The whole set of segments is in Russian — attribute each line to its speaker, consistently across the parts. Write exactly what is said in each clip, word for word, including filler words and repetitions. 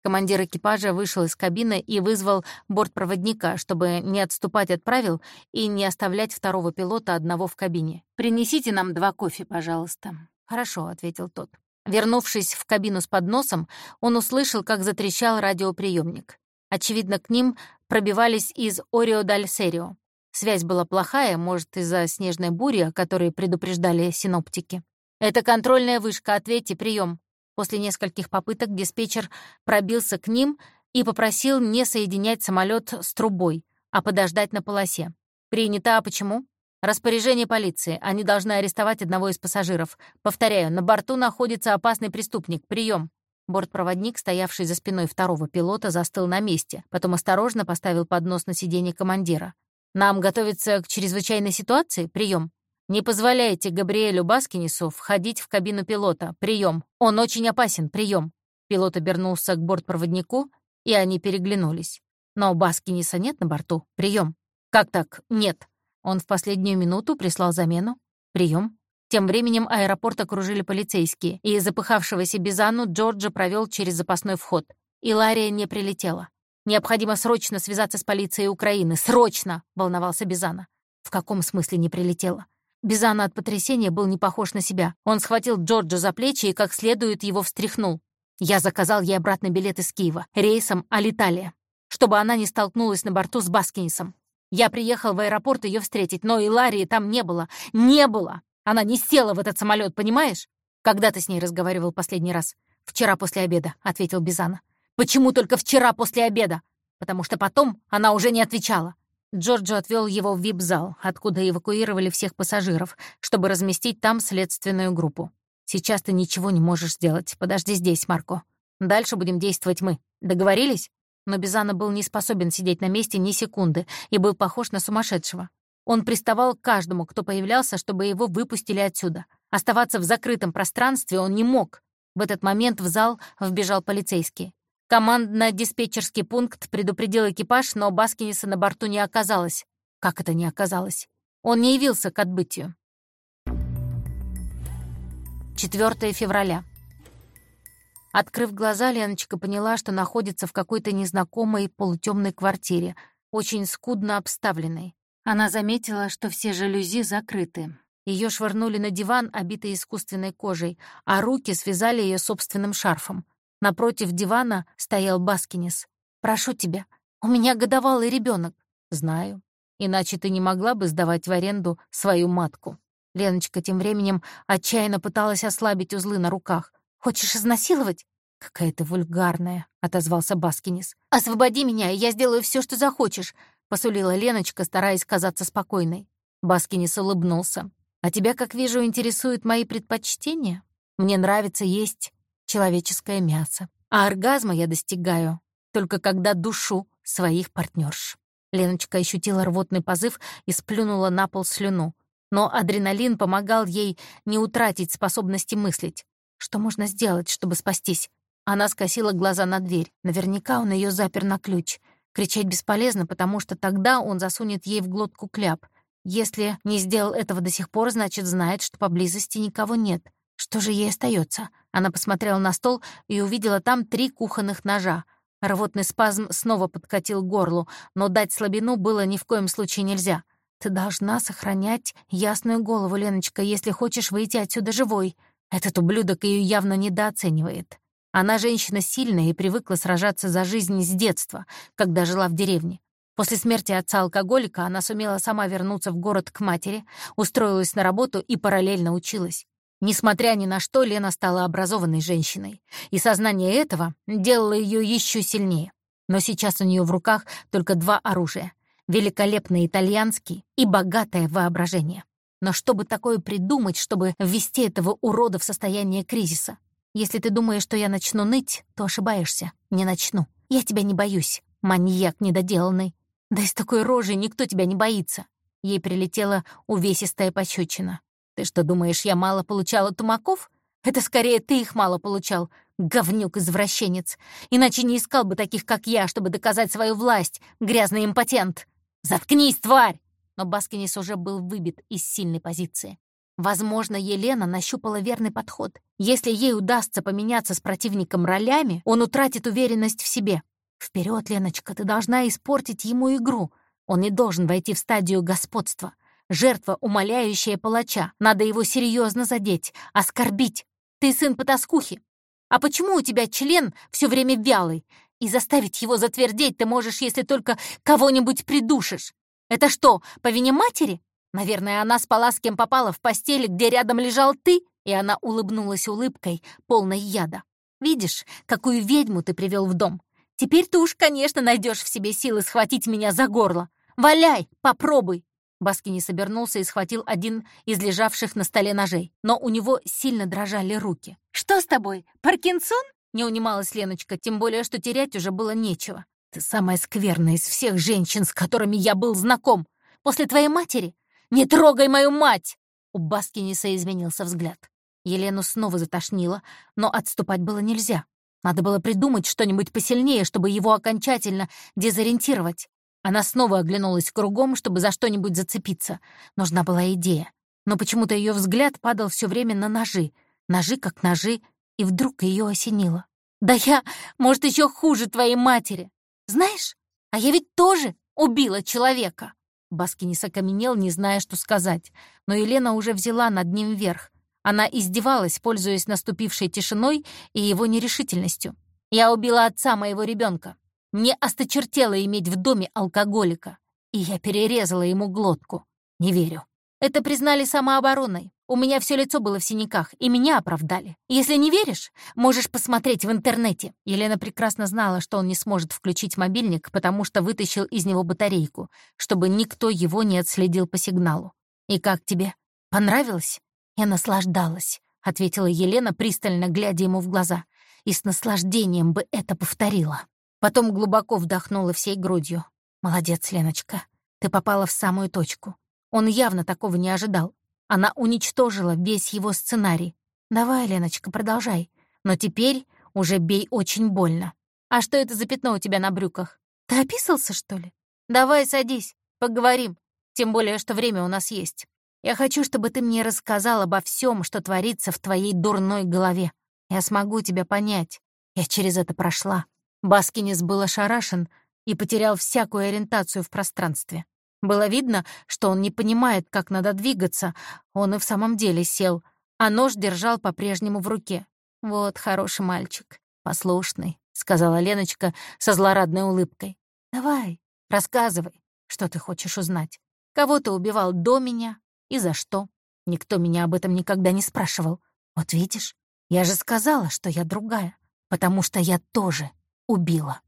Speaker 1: Командир экипажа вышел из кабины и вызвал бортпроводника, чтобы не отступать от правил и не оставлять второго пилота одного в кабине. «Принесите нам два кофе, пожалуйста». «Хорошо», — ответил тот. Вернувшись в кабину с подносом, он услышал, как затрещал радиоприемник. Очевидно, к ним пробивались из Орио даль Серио. Связь была плохая, может, из-за снежной бури, о которой предупреждали синоптики. «Это контрольная вышка, ответьте, прием». После нескольких попыток диспетчер пробился к ним и попросил не соединять самолет с трубой, а подождать на полосе. «Принято, а почему?» «Распоряжение полиции. Они должны арестовать одного из пассажиров. Повторяю, на борту находится опасный преступник. Прием». Бортпроводник, стоявший за спиной второго пилота, застыл на месте, потом осторожно поставил поднос на сиденье командира. «Нам готовиться к чрезвычайной ситуации? Прием. Не позволяйте Габриэлю Баскинису входить в кабину пилота. Прием. Он очень опасен. Прием». Пилот обернулся к бортпроводнику, и они переглянулись. «Но Баскиниса нет на борту. Прием». «Как так? Нет». Он в последнюю минуту прислал замену. Прием. Тем временем аэропорт окружили полицейские, и запыхавшегося Бизану Джорджа провел через запасной вход. Илария не прилетела. «Необходимо срочно связаться с полицией Украины. Срочно!» — волновался Бизана. В каком смысле не прилетела? Бизана от потрясения был не похож на себя. Он схватил Джорджа за плечи и как следует его встряхнул. «Я заказал ей обратный билет из Киева, рейсом Алиталия, чтобы она не столкнулась на борту с Баскинисом. Я приехал в аэропорт ее встретить, но Иларии там не было. Не было! Она не села в этот самолет, понимаешь? Когда ты с ней разговаривал последний раз? Вчера после обеда», — ответил Бизана. «Почему только вчера после обеда? Потому что потом она уже не отвечала». Джорджо отвел его в вип-зал, откуда эвакуировали всех пассажиров, чтобы разместить там следственную группу. «Сейчас ты ничего не можешь сделать. Подожди здесь, Марко. Дальше будем действовать мы. Договорились?» Но Бизана был не способен сидеть на месте ни секунды и был похож на сумасшедшего. Он приставал к каждому, кто появлялся, чтобы его выпустили отсюда. Оставаться в закрытом пространстве он не мог. В этот момент в зал вбежал полицейский. Командно-диспетчерский пункт предупредил экипаж, но Баскиниса на борту не оказалось. Как это не оказалось? Он не явился к отбытию. четвёртого февраля. Открыв глаза, Леночка поняла, что находится в какой-то незнакомой полутемной квартире, очень скудно обставленной. Она заметила, что все жалюзи закрыты. Ее швырнули на диван, обитый искусственной кожей, а руки связали ее собственным шарфом. Напротив дивана стоял Баскинис. «Прошу тебя, у меня годовалый ребенок. «Знаю. Иначе ты не могла бы сдавать в аренду свою матку». Леночка тем временем отчаянно пыталась ослабить узлы на руках. «Хочешь изнасиловать?» «Какая ты вульгарная», — отозвался Баскинис. «Освободи меня, и я сделаю все, что захочешь», — посулила Леночка, стараясь казаться спокойной. Баскинис улыбнулся. «А тебя, как вижу, интересуют мои предпочтения? Мне нравится есть человеческое мясо. А оргазма я достигаю только когда душу своих партнерш». Леночка ощутила рвотный позыв и сплюнула на пол слюну. Но адреналин помогал ей не утратить способности мыслить. Что можно сделать, чтобы спастись? Она скосила глаза на дверь. Наверняка он ее запер на ключ. Кричать бесполезно, потому что тогда он засунет ей в глотку кляп. Если не сделал этого до сих пор, значит, знает, что поблизости никого нет. Что же ей остается? Она посмотрела на стол и увидела там три кухонных ножа. Рвотный спазм снова подкатил к горлу, но дать слабину было ни в коем случае нельзя. «Ты должна сохранять ясную голову, Леночка, если хочешь выйти отсюда живой». Этот ублюдок ее явно недооценивает. Она женщина сильная и привыкла сражаться за жизнь с детства, когда жила в деревне. После смерти отца-алкоголика она сумела сама вернуться в город к матери, устроилась на работу и параллельно училась. Несмотря ни на что, Лена стала образованной женщиной, и сознание этого делало ее еще сильнее. Но сейчас у нее в руках только два оружия — великолепный итальянский и богатое воображение. Но чтобы такое придумать, чтобы ввести этого урода в состояние кризиса? Если ты думаешь, что я начну ныть, то ошибаешься. Не начну. Я тебя не боюсь, маньяк недоделанный. Да из такой рожи никто тебя не боится. Ей прилетела увесистая пощечина. Ты что, думаешь, я мало получала тумаков? Это скорее ты их мало получал, говнюк-извращенец. Иначе не искал бы таких, как я, чтобы доказать свою власть, грязный импотент. Заткнись, тварь! Но Баскинис уже был выбит из сильной позиции. Возможно, Елена нащупала верный подход. Если ей удастся поменяться с противником ролями, он утратит уверенность в себе. Вперед, Леночка, ты должна испортить ему игру. Он не должен войти в стадию господства. Жертва, умоляющая палача. Надо его серьезно задеть, оскорбить. Ты сын потаскухи. А почему у тебя член все время вялый? И заставить его затвердеть ты можешь, если только кого-нибудь придушишь. Это что, по вине матери? Наверное, она спала с кем попала в постели, где рядом лежал ты, и она улыбнулась улыбкой, полной яда. Видишь, какую ведьму ты привел в дом? Теперь ты уж, конечно, найдешь в себе силы схватить меня за горло. Валяй, попробуй. Баскинис обернулся и схватил один из лежавших на столе ножей, но у него сильно дрожали руки. «Что с тобой, Паркинсон?» — не унималась Леночка, тем более, что терять уже было нечего. «Ты самая скверная из всех женщин, с которыми я был знаком. После твоей матери? Не трогай мою мать!» У Баскиниса изменился взгляд. Елену снова затошнило, но отступать было нельзя. Надо было придумать что-нибудь посильнее, чтобы его окончательно дезориентировать. Она снова оглянулась кругом, чтобы за что-нибудь зацепиться. Нужна была идея. Но почему-то ее взгляд падал все время на ножи. Ножи как ножи, и вдруг ее осенило. «Да я, может, еще хуже твоей матери. Знаешь, а я ведь тоже убила человека!» Баскинис окаменел, не зная, что сказать. Но Елена уже взяла над ним верх. Она издевалась, пользуясь наступившей тишиной и его нерешительностью. «Я убила отца моего ребенка. Мне осточертело иметь в доме алкоголика, и я перерезала ему глотку. Не верю. Это признали самообороной. У меня все лицо было в синяках, и меня оправдали. Если не веришь, можешь посмотреть в интернете». Елена прекрасно знала, что он не сможет включить мобильник, потому что вытащил из него батарейку, чтобы никто его не отследил по сигналу. «И как тебе? Понравилось?» «Я наслаждалась», — ответила Елена, пристально глядя ему в глаза. «И с наслаждением бы это повторила». Потом глубоко вдохнула всей грудью. «Молодец, Леночка, ты попала в самую точку. Он явно такого не ожидал. Она уничтожила весь его сценарий. Давай, Леночка, продолжай. Но теперь уже бей очень больно. А что это за пятно у тебя на брюках? Ты описался, что ли? Давай садись, поговорим. Тем более, что время у нас есть. Я хочу, чтобы ты мне рассказал обо всем, что творится в твоей дурной голове. Я смогу тебя понять. Я через это прошла». Баскинис был ошарашен и потерял всякую ориентацию в пространстве. Было видно, что он не понимает, как надо двигаться. Он и в самом деле сел, а нож держал по-прежнему в руке. «Вот хороший мальчик, послушный», — сказала Леночка со злорадной улыбкой. «Давай, рассказывай, что ты хочешь узнать. Кого ты убивал до меня и за что? Никто меня об этом никогда не спрашивал. Вот видишь, я же сказала, что я другая, потому что я тоже убила».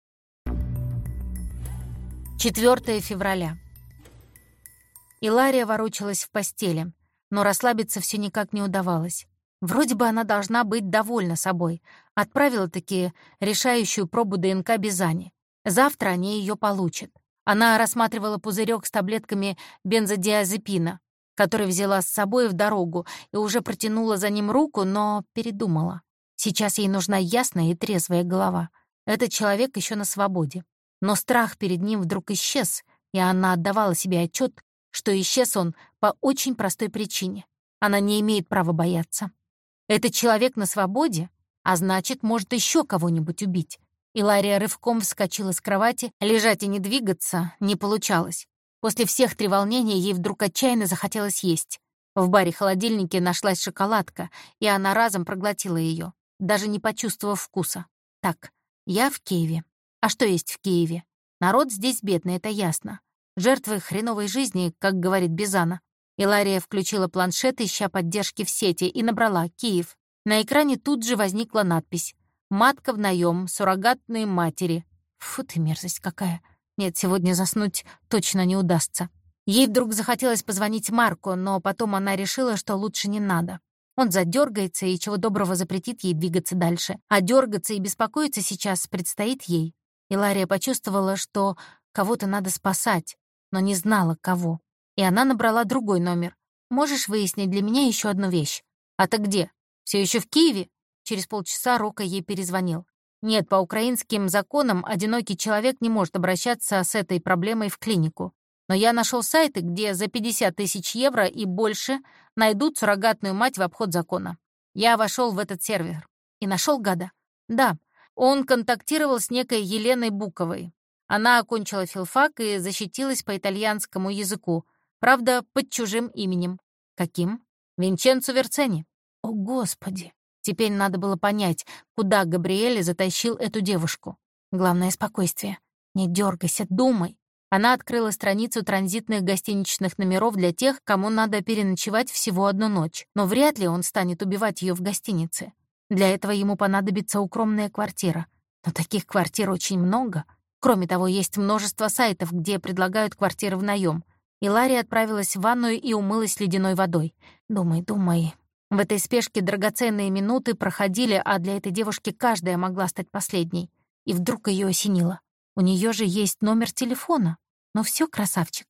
Speaker 1: четвёртого февраля. Илария ворочалась в постели, но расслабиться все никак не удавалось. Вроде бы она должна быть довольна собой. Отправила-таки решающую пробу ДНК Бизани. Завтра они ее получат. Она рассматривала пузырек с таблетками бензодиазепина, который взяла с собой в дорогу, и уже протянула за ним руку, но передумала. Сейчас ей нужна ясная и трезвая голова. Этот человек еще на свободе. Но страх перед ним вдруг исчез, и она отдавала себе отчет, что исчез он по очень простой причине. Она не имеет права бояться. Этот человек на свободе, а значит, может еще кого-нибудь убить. Илария рывком вскочила с кровати, лежать и не двигаться не получалось. После всех треволнений ей вдруг отчаянно захотелось есть. В баре-холодильнике нашлась шоколадка, и она разом проглотила ее, даже не почувствовав вкуса. Так, я в Киеве. А что есть в Киеве? Народ здесь бедный, это ясно. Жертвы хреновой жизни, как говорит Бизана. Илария включила планшет, ища поддержки в сети, и набрала «Киев». На экране тут же возникла надпись «Матка в наем, суррогатные матери». Фу ты, мерзость какая. Нет, сегодня заснуть точно не удастся. Ей вдруг захотелось позвонить Марку, но потом она решила, что лучше не надо. Он задергается и чего доброго запретит ей двигаться дальше. А дергаться и беспокоиться сейчас предстоит ей. Илария почувствовала, что кого-то надо спасать, но не знала, кого. И она набрала другой номер. «Можешь выяснить для меня еще одну вещь?» «А ты где? Все еще в Киеве?» Через полчаса Рока ей перезвонил. Нет, по украинским законам одинокий человек не может обращаться с этой проблемой в клинику. Но я нашел сайты, где за пятьдесят тысяч евро и больше найдут суррогатную мать в обход закона. Я вошел в этот сервер и нашел гада. Да, он контактировал с некой Еленой Буковой. Она окончила филфак и защитилась по итальянскому языку, правда, под чужим именем. Каким? Винченцо Верцени. О, Господи! Теперь надо было понять, куда Габриэле затащил эту девушку. Главное — спокойствие. Не дергайся, думай. Она открыла страницу транзитных гостиничных номеров для тех, кому надо переночевать всего одну ночь. Но вряд ли он станет убивать ее в гостинице. Для этого ему понадобится укромная квартира. Но таких квартир очень много. Кроме того, есть множество сайтов, где предлагают квартиры в наем. И Ларри отправилась в ванную и умылась ледяной водой. Думай, думай. В этой спешке драгоценные минуты проходили, а для этой девушки каждая могла стать последней. И вдруг ее осенило. У нее же есть номер телефона. Ну все, красавчик,